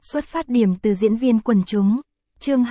Xuất phát điểm từ diễn viên quần chúng. Chương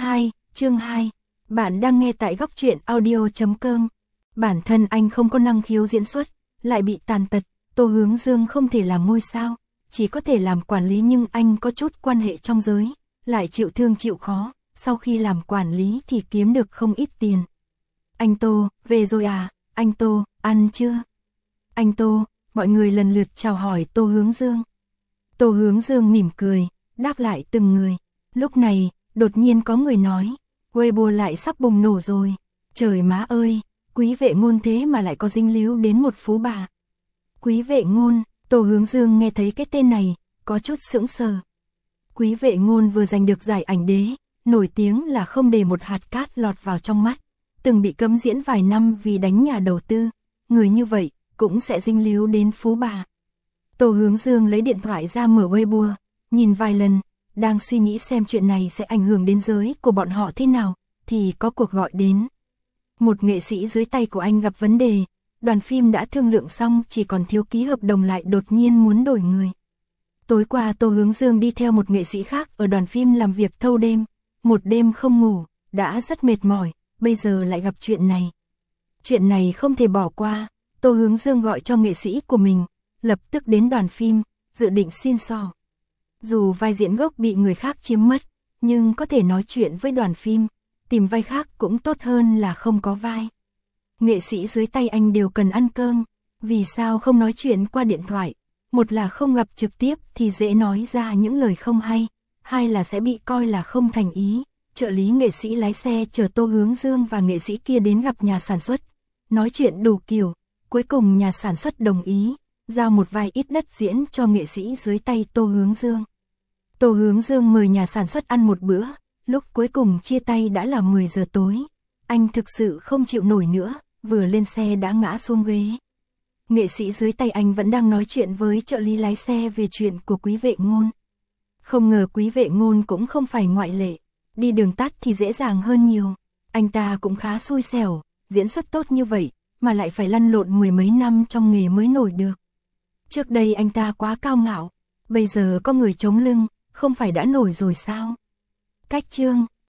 2. Bạn đang nghe tại góc truyện audio.com. Bản thân anh không có năng khiếu diễn xuất, lại bị tàn tật, Tô Hướng Dương không thể làm ngôi sao, chỉ có thể làm quản lý, nhưng anh có chút quan hệ trong giới, lại chịu thương chịu khó, sau khi làm quản lý thì kiếm được không ít tiền. Anh Tô, về rồi à? Anh Tô, ăn chưa? Anh Tô, mọi người lần lượt chào hỏi Tô Hướng Dương. Tô Hướng Dương mỉm cười, đáp lại từng người. Lúc này, đột nhiên có người nói, Weibo lại sắp bùng nổ rồi. Trời má ơi, Quý Vệ Ngôn thế mà lại có dính líu đến một phú bà. Quý Vệ Ngôn, Tô Hướng Dương nghe thấy cái tên này, có chút sững sờ. Quý Vệ Ngôn vừa giành được giải ảnh đế, nổi tiếng là không để một hạt cát lọt vào trong mắt, từng bị cấm diễn vài năm vì đánh nhà đầu tư. Người như vậy cũng sẽ dính líu đến phú bà. Tô Hướng Dương lấy điện thoại ra mở Weibo, nhìn vài lần, đang suy nghĩ xem chuyện này sẽ ảnh hưởng đến giới của bọn họ thế nào, thì có cuộc gọi đến. Một nghệ sĩ dưới tay của anh gặp vấn đề, đoàn phim đã thương lượng xong chỉ còn thiếu ký hợp đồng lại đột nhiên muốn đổi người. Tối qua Tô Hướng Dương đi theo một nghệ sĩ khác ở đoàn phim làm việc thâu đêm, một đêm không ngủ, đã rất mệt mỏi, bây giờ lại gặp chuyện này. Chuyện này không thể bỏ qua, Tô Hướng Dương gọi cho nghệ sĩ của mình, lập tức đến đoàn phim, dự định xin xỏ. Dù vai diễn gốc bị người khác chiếm mất, nhưng có thể nói chuyện với đoàn phim, tìm vai khác cũng tốt hơn là không có vai. Nghệ sĩ dưới tay anh đều cần ăn cơm, vì sao không nói chuyện qua điện thoại? Một là không gặp trực tiếp thì dễ nói ra những lời không hay, hai là sẽ bị coi là không thành ý. Trợ lý nghệ sĩ lái xe chở Tô Hướng Dương và nghệ sĩ kia đến gặp nhà sản xuất, nói chuyện đủ kiểu, cuối cùng nhà sản xuất đồng ý, giao một vài ít đất diễn cho nghệ sĩ dưới tay Tô Hướng Dương. Tô Hướng Dương mời nhà sản xuất ăn một bữa, lúc cuối cùng chia tay đã là 10 giờ tối. Anh thực sự không chịu nổi nữa, vừa lên xe đã ngã xuống ghế. Nghệ sĩ dưới tay anh vẫn đang nói chuyện với trợ lý lái xe về chuyện của Quý Vệ Ngôn. Không ngờ Quý Vệ Ngôn cũng không phải ngoại lệ, đi đường tắt thì dễ dàng hơn nhiều. Anh ta cũng khá xui xẻo, diễn xuất tốt như vậy, mà lại phải lăn lộn 10 mấy năm trong nghề mới nổi được. Trước đây anh ta quá cao ngạo, bây giờ có người chống lưng, không phải đã nổi rồi sao? Cách chương,